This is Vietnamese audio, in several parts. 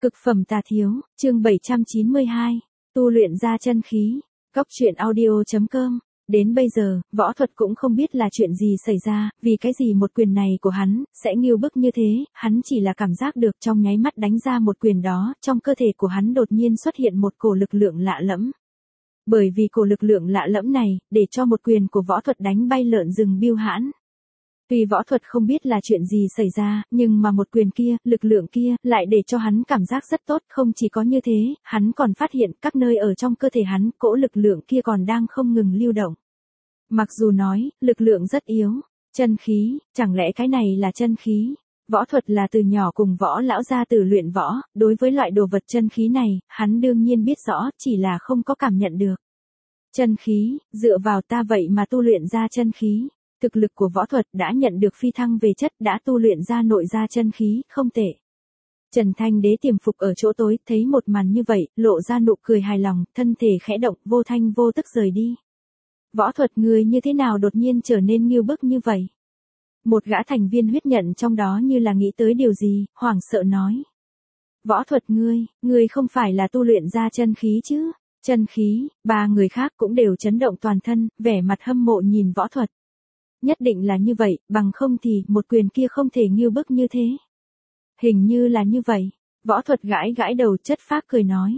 Cực phẩm tà thiếu, chương 792, tu luyện ra chân khí. Cóc truyện audio.com. Đến bây giờ, Võ Thuật cũng không biết là chuyện gì xảy ra, vì cái gì một quyền này của hắn sẽ nghêu bức như thế, hắn chỉ là cảm giác được trong nháy mắt đánh ra một quyền đó, trong cơ thể của hắn đột nhiên xuất hiện một cổ lực lượng lạ lẫm. Bởi vì cổ lực lượng lạ lẫm này, để cho một quyền của Võ Thuật đánh bay lợn rừng Bưu Hãn. Tuy Võ Thuật không biết là chuyện gì xảy ra, nhưng mà một quyền kia, lực lượng kia, lại để cho hắn cảm giác rất tốt. Không chỉ có như thế, hắn còn phát hiện các nơi ở trong cơ thể hắn, cỗ lực lượng kia còn đang không ngừng lưu động. Mặc dù nói, lực lượng rất yếu, chân khí, chẳng lẽ cái này là chân khí? Võ Thuật là từ nhỏ cùng Võ lão gia tử luyện võ, đối với loại đồ vật chân khí này, hắn đương nhiên biết rõ, chỉ là không có cảm nhận được. Chân khí, dựa vào ta vậy mà tu luyện ra chân khí. Thực lực của Võ Thuật đã nhận được phi thăng về chất, đã tu luyện ra nội ra chân khí, không tệ. Trần Thanh Đế tiềm phục ở chỗ tối, thấy một màn như vậy, lộ ra nụ cười hài lòng, thân thể khẽ động, vô thanh vô tức rời đi. Võ Thuật người như thế nào đột nhiên trở nên nghêu bức như vậy? Một gã thành viên huyết nhận trong đó như là nghĩ tới điều gì, hoảng sợ nói. Võ Thuật ngươi không phải là tu luyện ra chân khí chứ? Chân khí, ba người khác cũng đều chấn động toàn thân, vẻ mặt hâm mộ nhìn Võ Thuật. Nhất định là như vậy, bằng không thì một quyền kia không thể nghêu bức như thế. Hình như là như vậy. Võ Thuật gãi gãi đầu chất phác cười nói.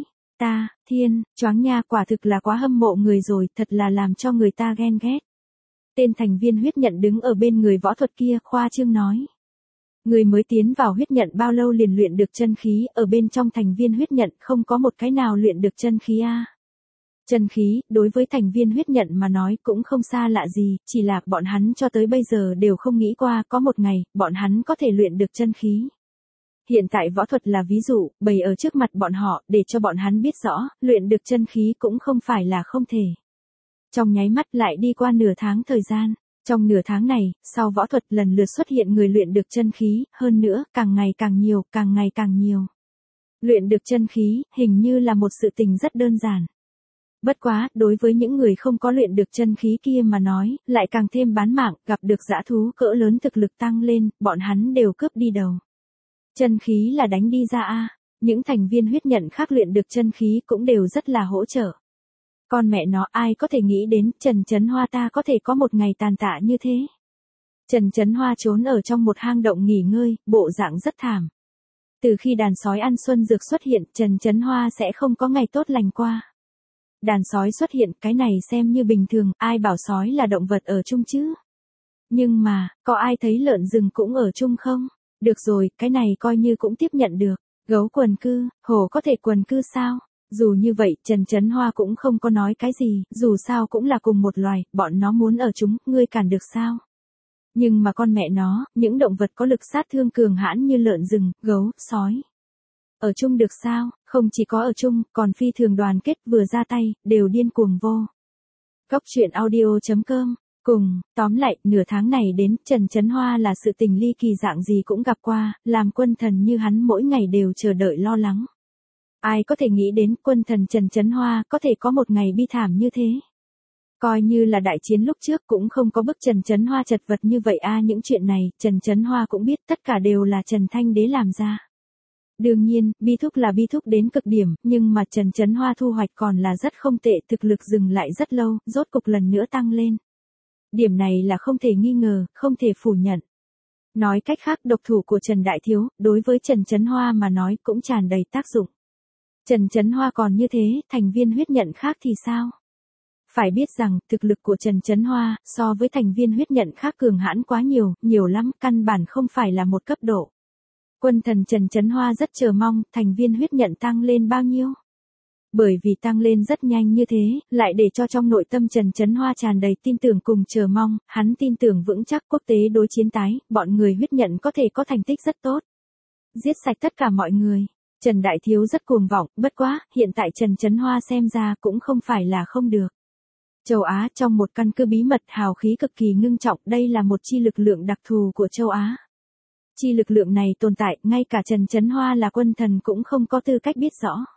Choáng nha, quả thực là quá hâm mộ người rồi, thật là làm cho người ta ghen ghét. Tên thành viên huyết nhận đứng ở bên người Võ Thuật kia, khoa trương nói. Người mới tiến vào huyết nhận bao lâu liền luyện được chân khí, ở bên trong thành viên huyết nhận không có một cái nào luyện được chân khí a. Chân khí, đối với thành viên huyết nhận mà nói cũng không xa lạ gì, chỉ là bọn hắn cho tới bây giờ đều không nghĩ qua có một ngày, bọn hắn có thể luyện được chân khí. Hiện tại Võ Thuật là ví dụ, bày ở trước mặt bọn họ, để cho bọn hắn biết rõ, luyện được chân khí cũng không phải là không thể. Trong nháy mắt lại đi qua nửa tháng thời gian. Trong nửa tháng này, sau Võ Thuật lần lượt xuất hiện người luyện được chân khí, hơn nữa, càng ngày càng nhiều. Luyện được chân khí, hình như là một sự tình rất đơn giản. Bất quá, đối với những người không có luyện được chân khí kia mà nói, lại càng thêm bán mạng, gặp được dã thú cỡ lớn thực lực tăng lên, bọn hắn đều cướp đi đầu. Chân khí là đánh đi ra a. Những thành viên huyết nhận khác luyện được chân khí cũng đều rất là hỗ trợ. Con mẹ nó, ai có thể nghĩ đến Trần Chấn Hoa ta có thể có một ngày tàn tạ như thế. Trần Chấn Hoa trốn ở trong một hang động nghỉ ngơi, bộ dạng rất thảm. Từ khi đàn sói ăn xuân dược xuất hiện, Trần Chấn Hoa sẽ không có ngày tốt lành qua. Đàn sói xuất hiện, cái này xem như bình thường, ai bảo sói là động vật ở chung chứ? Nhưng mà, có ai thấy lợn rừng cũng ở chung không? Được rồi, cái này coi như cũng tiếp nhận được. Gấu quần cư, hổ có thể quần cư sao? Dù như vậy, Trần Chấn Hoa cũng không có nói cái gì, dù sao cũng là cùng một loài, bọn nó muốn ở chúng, ngươi cản được sao? Nhưng mà con mẹ nó, những động vật có lực sát thương cường hãn như lợn rừng, gấu, sói. Ở chung được sao? Không chỉ có ở chung, còn phi thường đoàn kết vừa ra tay, đều điên cuồng vô. Cóc truyện audio.com. Tóm lại, nửa tháng này đến, Trần Chấn Hoa là sự tình ly kỳ dạng gì cũng gặp qua, làm quân thần như hắn mỗi ngày đều chờ đợi lo lắng. Ai có thể nghĩ đến quân thần Trần Chấn Hoa có thể có một ngày bi thảm như thế. Coi như là đại chiến lúc trước cũng không có bức Trần Chấn Hoa chật vật như vậy a. Những chuyện này, Trần Chấn Hoa cũng biết tất cả đều là Trần Thanh Đế làm ra. Đương nhiên, bi thúc là bi thúc đến cực điểm, nhưng mà Trần Chấn Hoa thu hoạch còn là rất không tệ, thực lực dừng lại rất lâu, rốt cục lần nữa tăng lên. Điểm này là không thể nghi ngờ, không thể phủ nhận. Nói cách khác, độc thủ của Trần Đại Thiếu, đối với Trần Chấn Hoa mà nói cũng tràn đầy tác dụng. Trần Chấn Hoa còn như thế, thành viên huyết nhận khác thì sao? Phải biết rằng, thực lực của Trần Chấn Hoa, so với thành viên huyết nhận khác cường hãn quá nhiều lắm, căn bản không phải là một cấp độ. Quân thần Trần Chấn Hoa rất chờ mong, thành viên huyết nhận tăng lên bao nhiêu? Bởi vì tăng lên rất nhanh như thế, lại để cho trong nội tâm Trần Chấn Hoa tràn đầy tin tưởng cùng chờ mong, hắn tin tưởng vững chắc quốc tế đối chiến tái, bọn người huyết nhận có thể có thành tích rất tốt. Giết sạch tất cả mọi người. Trần Đại Thiếu rất cuồng vọng, bất quá, hiện tại Trần Chấn Hoa xem ra cũng không phải là không được. Châu Á trong một căn cứ bí mật hào khí cực kỳ ngưng trọng, đây là một chi lực lượng đặc thù của châu Á. Chi lực lượng này tồn tại, ngay cả Trần Chấn Hoa là quân thần cũng không có tư cách biết rõ.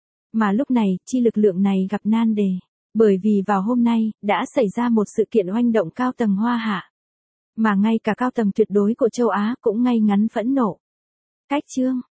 Mà lúc này, chi lực lượng này gặp nan đề. Bởi vì vào hôm nay, đã xảy ra một sự kiện oanh động cao tầng Hoa Hạ. Mà ngay cả cao tầng tuyệt đối của châu Á cũng ngay ngắn phẫn nộ. Cách chương.